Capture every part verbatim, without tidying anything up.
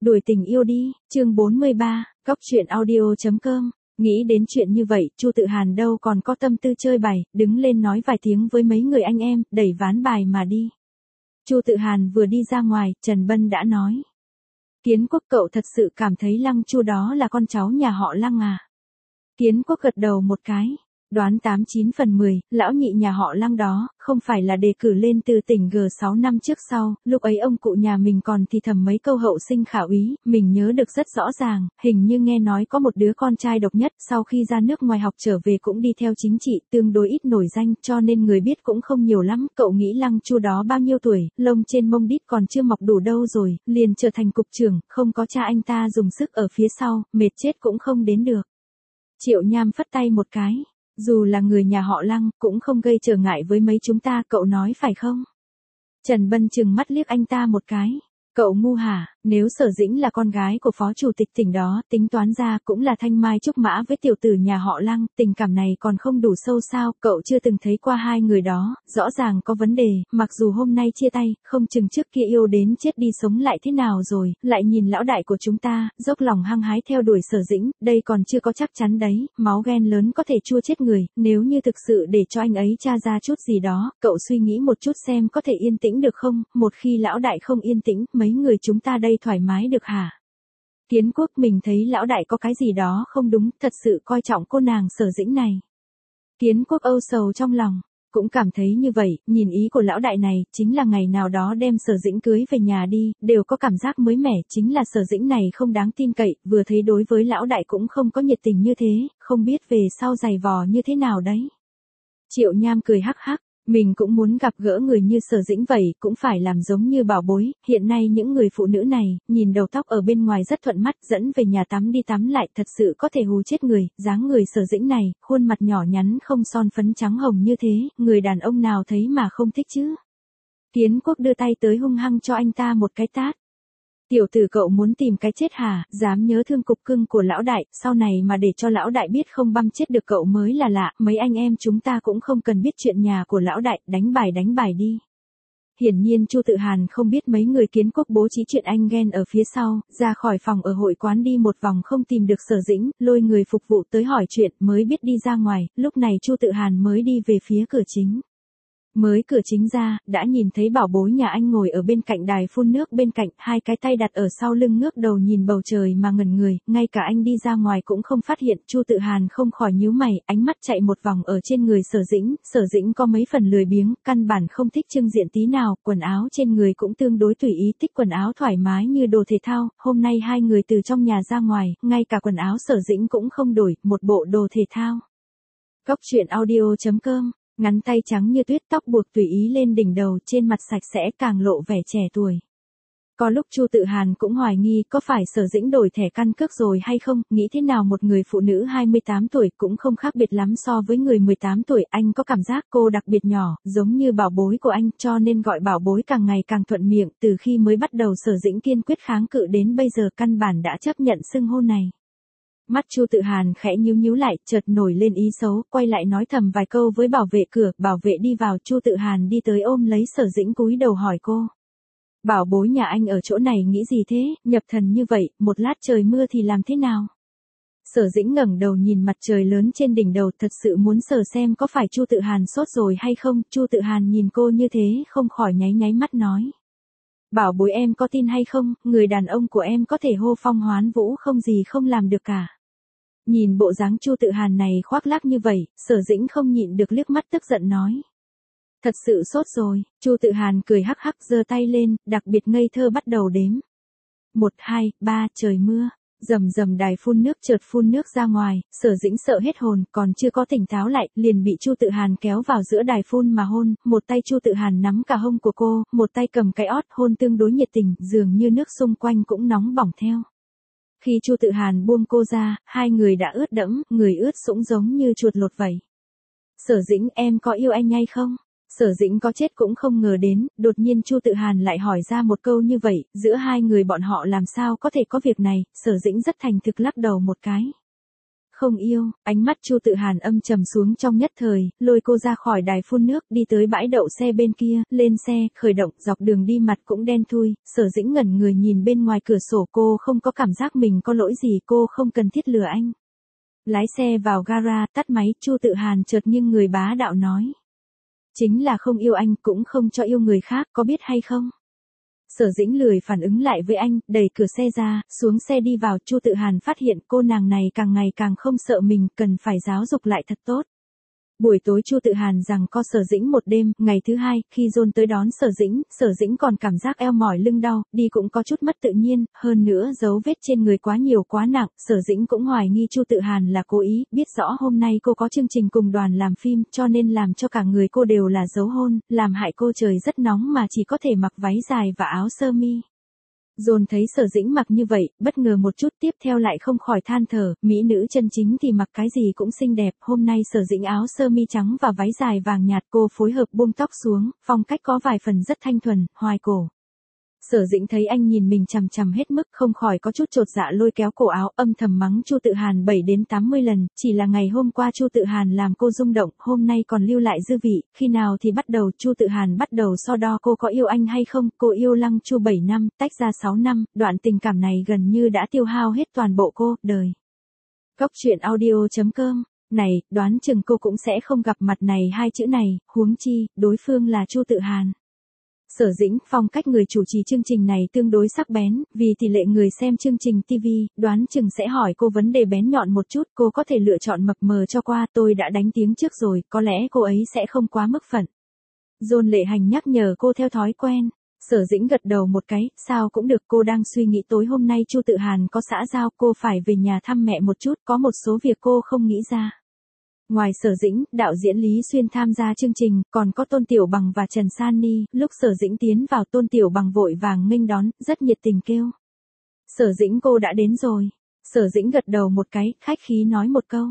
Đuổi tình yêu đi, chương bốn mươi ba, Cóc truyện audio chấm com. Nghĩ đến chuyện như vậy, Chu Tự Hàn đâu còn có tâm tư chơi bày, đứng lên nói vài tiếng với mấy người anh em, đẩy ván bài mà đi. Chu Tự Hàn vừa đi ra ngoài, Trần Bân đã nói: Kiến Quốc, cậu thật sự cảm thấy Lăng Chu đó là con cháu nhà họ Lăng à? Kiến Quốc gật đầu một cái, đoán tám chín phần mười, lão nhị nhà họ Lăng đó, không phải là đề cử lên từ tỉnh G sáu năm trước sau, lúc ấy ông cụ nhà mình còn thì thầm mấy câu hậu sinh khả úy, mình nhớ được rất rõ ràng, hình như nghe nói có một đứa con trai độc nhất, sau khi ra nước ngoài học trở về cũng đi theo chính trị, tương đối ít nổi danh, cho nên người biết cũng không nhiều lắm, cậu nghĩ Lăng Chu đó bao nhiêu tuổi, lông trên mông đít còn chưa mọc đủ đâu rồi, liền trở thành cục trưởng, không có cha anh ta dùng sức ở phía sau, mệt chết cũng không đến được. Triệu Nham phất tay một cái. Dù là người nhà họ Lăng, cũng không gây trở ngại với mấy chúng ta, cậu nói phải không? Trần Bân chừng mắt liếc anh ta một cái. Cậu ngu hả, nếu Sở Dĩnh là con gái của phó chủ tịch tỉnh đó, tính toán ra cũng là thanh mai trúc mã với tiểu tử nhà họ Lăng, tình cảm này còn không đủ sâu sao, cậu chưa từng thấy qua hai người đó, rõ ràng có vấn đề, mặc dù hôm nay chia tay, không chừng trước kia yêu đến chết đi sống lại thế nào rồi, lại nhìn lão đại của chúng ta, dốc lòng hăng hái theo đuổi Sở Dĩnh, đây còn chưa có chắc chắn đấy, máu ghen lớn có thể chua chết người, nếu như thực sự để cho anh ấy tra ra chút gì đó, cậu suy nghĩ một chút xem có thể yên tĩnh được không, một khi lão đại không yên tĩnh, mấy người chúng ta đây thoải mái được hả? Kiến Quốc, mình thấy lão đại có cái gì đó không đúng, thật sự coi trọng cô nàng Sở Dĩnh này. Kiến Quốc âu sầu trong lòng, cũng cảm thấy như vậy, nhìn ý của lão đại này, chính là ngày nào đó đem Sở Dĩnh cưới về nhà đi, đều có cảm giác mới mẻ, chính là Sở Dĩnh này không đáng tin cậy, vừa thấy đối với lão đại cũng không có nhiệt tình như thế, không biết về sau giày vò như thế nào đấy. Triệu Nham cười hắc hắc. Mình cũng muốn gặp gỡ người như Sở Dĩnh vậy, cũng phải làm giống như bảo bối, hiện nay những người phụ nữ này, nhìn đầu tóc ở bên ngoài rất thuận mắt, dẫn về nhà tắm đi tắm lại, thật sự có thể hù chết người, dáng người Sở Dĩnh này, khuôn mặt nhỏ nhắn không son phấn trắng hồng như thế, người đàn ông nào thấy mà không thích chứ. Kiến Quốc đưa tay tới hung hăng cho anh ta một cái tát. Tiểu tử, cậu muốn tìm cái chết hả, dám nhớ thương cục cưng của lão đại, sau này mà để cho lão đại biết không băm chết được cậu mới là lạ, mấy anh em chúng ta cũng không cần biết chuyện nhà của lão đại, đánh bài đánh bài đi. Hiển nhiên Chu Tự Hàn không biết mấy người Kiến Quốc bố trí chuyện anh ghen ở phía sau, ra khỏi phòng ở hội quán đi một vòng không tìm được Sở Dĩnh, lôi người phục vụ tới hỏi chuyện mới biết đi ra ngoài, lúc này Chu Tự Hàn mới đi về phía cửa chính. Mới cửa chính ra, đã nhìn thấy bảo bối nhà anh ngồi ở bên cạnh đài phun nước bên cạnh, hai cái tay đặt ở sau lưng ngước đầu nhìn bầu trời mà ngẩn người, ngay cả anh đi ra ngoài cũng không phát hiện, Chu Tự Hàn không khỏi nhíu mày, ánh mắt chạy một vòng ở trên người Sở Dĩnh, Sở Dĩnh có mấy phần lười biếng, căn bản không thích trưng diện tí nào, quần áo trên người cũng tương đối tùy ý, thích quần áo thoải mái như đồ thể thao, hôm nay hai người từ trong nhà ra ngoài, ngay cả quần áo Sở Dĩnh cũng không đổi, một bộ đồ thể thao. Cóc truyện audio chấm com. Ngắn tay trắng như tuyết, tóc buộc tùy ý lên đỉnh đầu, trên mặt sạch sẽ càng lộ vẻ trẻ tuổi. Có lúc Chu Tự Hàn cũng hoài nghi có phải Sở Dĩnh đổi thẻ căn cước rồi hay không, nghĩ thế nào một người phụ nữ hai mươi tám tuổi cũng không khác biệt lắm so với người mười tám tuổi, anh có cảm giác cô đặc biệt nhỏ, giống như bảo bối của anh, cho nên gọi bảo bối càng ngày càng thuận miệng, từ khi mới bắt đầu Sở Dĩnh kiên quyết kháng cự đến bây giờ căn bản đã chấp nhận xưng hô này. Mắt Chu Tự Hàn khẽ nhíu nhíu lại, chợt nổi lên ý xấu, quay lại nói thầm vài câu với bảo vệ cửa, bảo vệ đi vào, Chu Tự Hàn đi tới ôm lấy Sở Dĩnh cúi đầu hỏi cô. Bảo bối nhà anh ở chỗ này nghĩ gì thế, nhập thần như vậy, một lát trời mưa thì làm thế nào? Sở Dĩnh ngẩng đầu nhìn mặt trời lớn trên đỉnh đầu, thật sự muốn sờ xem có phải Chu Tự Hàn sốt rồi hay không, Chu Tự Hàn nhìn cô như thế, không khỏi nháy nháy mắt nói. Bảo bối em có tin hay không, người đàn ông của em có thể hô phong hoán vũ không gì không làm được cả. Nhìn bộ dáng Chu Tự Hàn này khoác lác như vậy, Sở Dĩnh không nhịn được liếc mắt tức giận nói. Thật sự sốt rồi, Chu Tự Hàn cười hắc hắc giơ tay lên, đặc biệt ngây thơ bắt đầu đếm. Một, hai, ba, trời mưa. Rầm rầm đài phun nước chợt phun nước ra ngoài, Sở Dĩnh sợ hết hồn, còn chưa có tỉnh táo lại, liền bị Chu Tự Hàn kéo vào giữa đài phun mà hôn, một tay Chu Tự Hàn nắm cả hông của cô, một tay cầm cái ót, hôn tương đối nhiệt tình, dường như nước xung quanh cũng nóng bỏng theo. Khi Chu Tự Hàn buông cô ra, hai người đã ướt đẫm, người ướt sũng giống như chuột lột vậy. Sở Dĩnh, em có yêu anh hay không? Sở Dĩnh có chết cũng không ngờ đến, đột nhiên Chu Tự Hàn lại hỏi ra một câu như vậy, giữa hai người bọn họ làm sao có thể có việc này, Sở Dĩnh rất thành thực lắc đầu một cái. Không yêu, ánh mắt Chu Tự Hàn âm trầm xuống trong nhất thời, lôi cô ra khỏi đài phun nước, đi tới bãi đậu xe bên kia, lên xe, khởi động, dọc đường đi mặt cũng đen thui, Sở Dĩnh ngẩn người nhìn bên ngoài cửa sổ, cô không có cảm giác mình có lỗi gì, cô không cần thiết lừa anh. Lái xe vào gara, tắt máy, Chu Tự Hàn chợt nghiêng người bá đạo nói. Chính là không yêu anh, cũng không cho yêu người khác, có biết hay không? Sở Dĩnh lười phản ứng lại với anh, đẩy cửa xe ra, xuống xe đi vào, Chu Tự Hàn phát hiện cô nàng này càng ngày càng không sợ mình, cần phải giáo dục lại thật tốt. Buổi tối Chu Tự Hàn rằng co Sở Dĩnh một đêm, ngày thứ hai, khi John tới đón Sở Dĩnh, Sở Dĩnh còn cảm giác eo mỏi lưng đau, đi cũng có chút mất tự nhiên, hơn nữa dấu vết trên người quá nhiều quá nặng, Sở Dĩnh cũng hoài nghi Chu Tự Hàn là cố ý, biết rõ hôm nay cô có chương trình cùng đoàn làm phim, cho nên làm cho cả người cô đều là dấu hôn, làm hại cô trời rất nóng mà chỉ có thể mặc váy dài và áo sơ mi. John thấy Sở Dĩnh mặc như vậy, bất ngờ một chút, tiếp theo lại không khỏi than thở, mỹ nữ chân chính thì mặc cái gì cũng xinh đẹp, hôm nay Sở Dĩnh áo sơ mi trắng và váy dài vàng nhạt, cô phối hợp buông tóc xuống, phong cách có vài phần rất thanh thuần, hoài cổ. Sở Dĩnh thấy anh nhìn mình chằm chằm hết mức, không khỏi có chút chột dạ, lôi kéo cổ áo, âm thầm mắng Chu Tự Hàn bảy đến tám mươi lần, chỉ là ngày hôm qua Chu Tự Hàn làm cô rung động, hôm nay còn lưu lại dư vị, khi nào thì bắt đầu, Chu Tự Hàn bắt đầu so đo cô có yêu anh hay không, cô yêu Lăng Chu bảy năm, tách ra sáu năm, đoạn tình cảm này gần như đã tiêu hao hết toàn bộ cô, đời. Góc truyện audio chấm com, này, đoán chừng cô cũng sẽ không gặp mặt này hai chữ này, huống chi, đối phương là Chu Tự Hàn. Sở Dĩnh, phong cách người chủ trì chương trình này tương đối sắc bén, vì tỷ lệ người xem chương trình ti vi, đoán chừng sẽ hỏi cô vấn đề bén nhọn một chút, cô có thể lựa chọn mập mờ cho qua, tôi đã đánh tiếng trước rồi, có lẽ cô ấy sẽ không quá mức phận. John Lệ Hành nhắc nhở cô theo thói quen. Sở Dĩnh gật đầu một cái, sao cũng được, cô đang suy nghĩ tối hôm nay Chu Tự Hàn có xã giao, cô phải về nhà thăm mẹ một chút, có một số việc cô không nghĩ ra. Ngoài Sở Dĩnh, đạo diễn Lý Xuyên tham gia chương trình, còn có Tôn Tiểu Bằng và Trần San Ni, lúc Sở Dĩnh tiến vào Tôn Tiểu Bằng vội vàng nghênh đón, rất nhiệt tình kêu. Sở Dĩnh, cô đã đến rồi. Sở Dĩnh gật đầu một cái, khách khí nói một câu.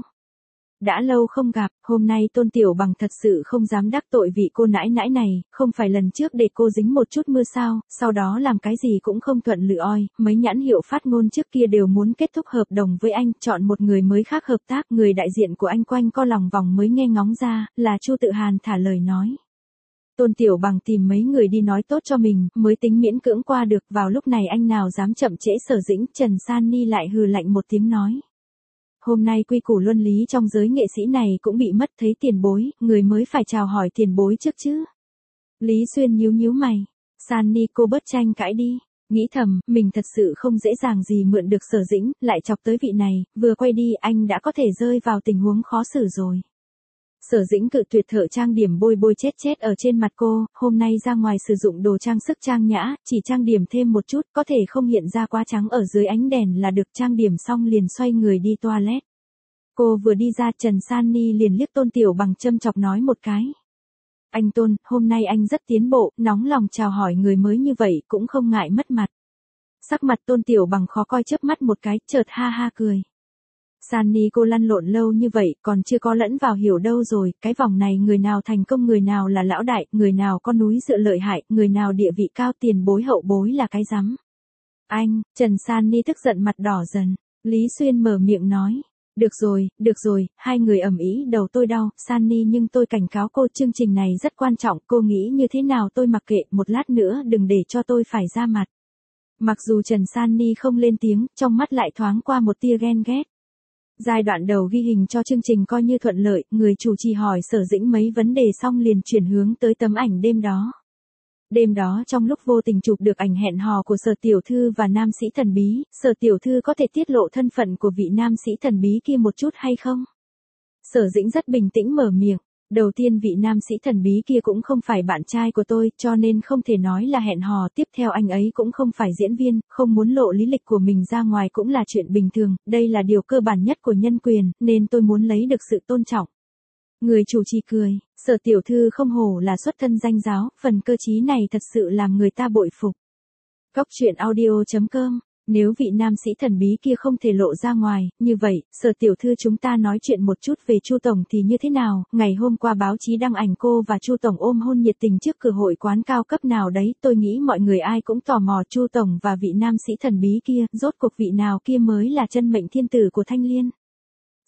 Đã lâu không gặp, hôm nay Tôn Tiểu Bằng thật sự không dám đắc tội vị cô nãi nãi này, không phải lần trước để cô dính một chút mưa sao, sau đó làm cái gì cũng không thuận lựa oi, mấy nhãn hiệu phát ngôn trước kia đều muốn kết thúc hợp đồng với anh, chọn một người mới khác hợp tác, người đại diện của anh quanh co lòng vòng mới nghe ngóng ra, là Chu Tự Hàn thả lời nói. Tôn Tiểu Bằng tìm mấy người đi nói tốt cho mình, mới tính miễn cưỡng qua được, vào lúc này anh nào dám chậm trễ Sở Dĩnh, Trần San Ni lại hừ lạnh một tiếng nói. Hôm nay quy củ luân lý trong giới nghệ sĩ này cũng bị mất, thấy tiền bối, người mới phải chào hỏi tiền bối trước chứ. Lý Xuyên nhíu nhíu mày. San Ni, cô bớt tranh cãi đi. Nghĩ thầm, mình thật sự không dễ dàng gì mượn được Sở Dĩnh, lại chọc tới vị này, vừa quay đi anh đã có thể rơi vào tình huống khó xử rồi. Sở Dĩnh cự tuyệt, thợ trang điểm bôi bôi chết chết ở trên mặt cô, hôm nay ra ngoài sử dụng đồ trang sức trang nhã, chỉ trang điểm thêm một chút, có thể không hiện ra quá trắng ở dưới ánh đèn là được, trang điểm xong liền xoay người đi toilet. Cô vừa đi ra, Trần San Ni liền liếc Tôn Tiểu Bằng châm chọc nói một cái. Anh Tôn, hôm nay anh rất tiến bộ, nóng lòng chào hỏi người mới như vậy cũng không ngại mất mặt. Sắc mặt Tôn Tiểu Bằng khó coi, chớp mắt một cái, chợt ha ha cười. San Ni, cô lăn lộn lâu như vậy, còn chưa có lẫn vào hiểu đâu rồi, cái vòng này người nào thành công, người nào là lão đại, người nào có núi dựa lợi hại, người nào địa vị cao, tiền bối hậu bối là cái rắm. Anh, Trần San Ni tức giận mặt đỏ dần. Lý Xuyên mở miệng nói. Được rồi, được rồi, hai người ầm ĩ, đầu tôi đau, San Ni, nhưng tôi cảnh cáo cô, chương trình này rất quan trọng, cô nghĩ như thế nào tôi mặc kệ, một lát nữa đừng để cho tôi phải ra mặt. Mặc dù Trần San Ni không lên tiếng, trong mắt lại thoáng qua một tia ghen ghét. Giai đoạn đầu ghi hình cho chương trình coi như thuận lợi, người chủ trì hỏi Sở Dĩnh mấy vấn đề xong liền chuyển hướng tới tấm ảnh đêm đó. Đêm đó trong lúc vô tình chụp được ảnh hẹn hò của Sở Tiểu Thư và nam sĩ thần bí, Sở Tiểu Thư có thể tiết lộ thân phận của vị nam sĩ thần bí kia một chút hay không? Sở Dĩnh rất bình tĩnh mở miệng. Đầu tiên, vị nam sĩ thần bí kia cũng không phải bạn trai của tôi, cho nên không thể nói là hẹn hò. Tiếp theo, anh ấy cũng không phải diễn viên, không muốn lộ lý lịch của mình ra ngoài cũng là chuyện bình thường, đây là điều cơ bản nhất của nhân quyền, nên tôi muốn lấy được sự tôn trọng. Người chủ trì cười, Sở Tiểu Thư không hổ là xuất thân danh giáo, phần cơ trí này thật sự làm người ta bội phục. Góc truyện audio chấm com. Nếu vị nam sĩ thần bí kia không thể lộ ra ngoài, như vậy, Sở Tiểu Thư chúng ta nói chuyện một chút về Chu Tổng thì như thế nào? Ngày hôm qua báo chí đăng ảnh cô và Chu Tổng ôm hôn nhiệt tình trước cửa hội quán cao cấp nào đấy, tôi nghĩ mọi người ai cũng tò mò Chu Tổng và vị nam sĩ thần bí kia, rốt cuộc vị nào kia mới là chân mệnh thiên tử của Thanh Liên.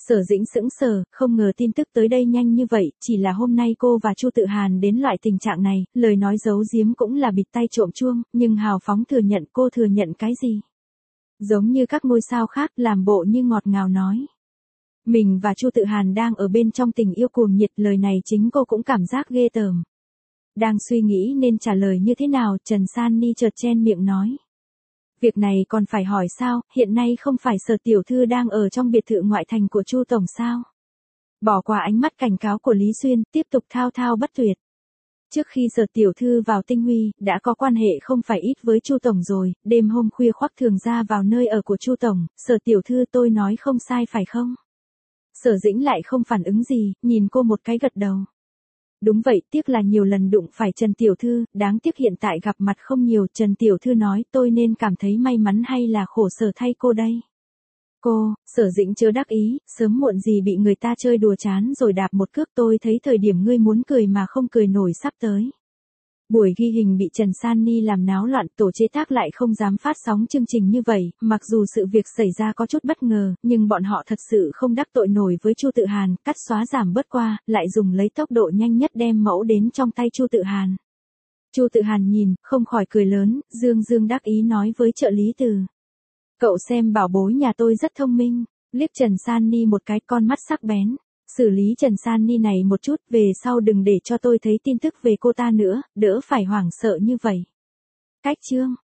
Sở Dĩnh sững sờ, không ngờ tin tức tới đây nhanh như vậy, chỉ là hôm nay cô và Chu Tự Hàn đến loại tình trạng này, lời nói giấu giếm cũng là bịt tai trộm chuông, nhưng hào phóng thừa nhận cô thừa nhận cái gì? Giống như các ngôi sao khác làm bộ như ngọt ngào nói. Mình và Chu Tự Hàn đang ở bên trong tình yêu cuồng nhiệt, lời này chính cô cũng cảm giác ghê tởm. Đang suy nghĩ nên trả lời như thế nào, Trần San Ni chợt chen miệng nói. Việc này còn phải hỏi sao, hiện nay không phải Sở tiểu thư đang ở trong biệt thự ngoại thành của Chu tổng sao? Bỏ qua ánh mắt cảnh cáo của Lý Xuyên, tiếp tục thao thao bất tuyệt. Trước khi Sở tiểu thư vào Tinh Huy, đã có quan hệ không phải ít với Chu tổng rồi, đêm hôm khuya khoác thường ra vào nơi ở của Chu tổng, Sở tiểu thư tôi nói không sai phải không? Sở Dĩnh lại không phản ứng gì, nhìn cô một cái gật đầu. Đúng vậy, tiếc là nhiều lần đụng phải Trần tiểu thư, đáng tiếc hiện tại gặp mặt không nhiều, Trần tiểu thư nói tôi nên cảm thấy may mắn hay là khổ sở thay cô đây. Cô, Sở Dĩnh chớ đắc ý, sớm muộn gì bị người ta chơi đùa chán rồi đạp một cước, tôi thấy thời điểm ngươi muốn cười mà không cười nổi sắp tới. Buổi ghi hình bị Trần San Ni làm náo loạn, tổ chế tác lại không dám phát sóng chương trình như vậy, mặc dù sự việc xảy ra có chút bất ngờ, nhưng bọn họ thật sự không đắc tội nổi với Chu Tự Hàn, cắt xóa giảm bớt qua, lại dùng lấy tốc độ nhanh nhất đem mẫu đến trong tay Chu Tự Hàn. Chu Tự Hàn nhìn, không khỏi cười lớn, dương dương đắc ý nói với trợ lý Từ. Cậu xem bảo bối nhà tôi rất thông minh, liếc Trần San Ni một cái, con mắt sắc bén. Xử lý Trần San Ni này một chút, về sau đừng để cho tôi thấy tin tức về cô ta nữa, đỡ phải hoảng sợ như vậy. Cách chương